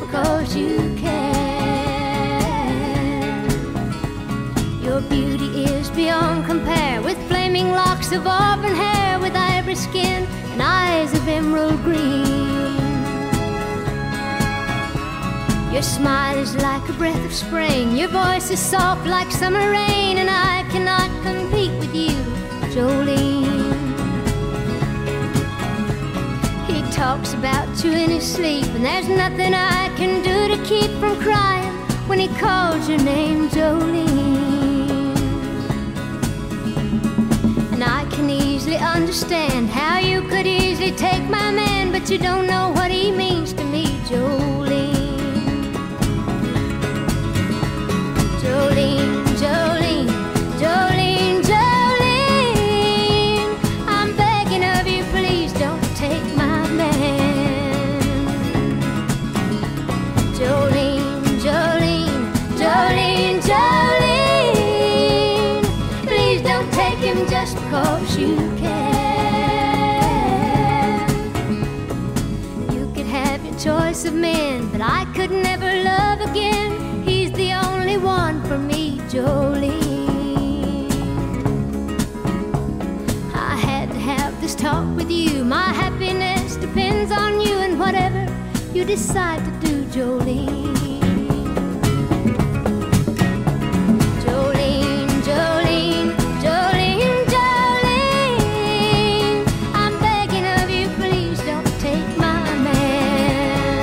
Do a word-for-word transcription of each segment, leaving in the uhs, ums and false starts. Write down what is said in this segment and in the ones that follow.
because you can. Your beauty is beyond compare, with flaming locks of auburn hair, with ivory skin and eyes of emerald green. Your smile is like a breath of spring, your voice is soft like summer rain, and I cannot compete with you, Jolene. He talks about you in his sleep, and there's nothing I can do to keep from crying when he calls your name, Jolene. And I can easily understand how you could easily take my man, but you don't know what he means to me, Jolene. Jolene, Jolene, Jolene, Jolene, I'm begging of you, please don't take my man. Jolene, Jolene, Jolene, Jolene, please don't take him just because you can. You could have your choice of men, but I could never love again. He's the only one for me, Jolene. I had to have this talk with you. My happiness depends on you, and whatever you decide to do, Jolene. Jolene, Jolene, Jolene, Jolene, I'm begging of you, please don't take my man.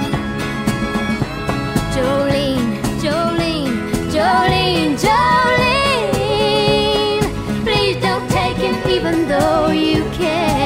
Jolene, Jolene, Jolene, Jolene, please don't take him even though you can.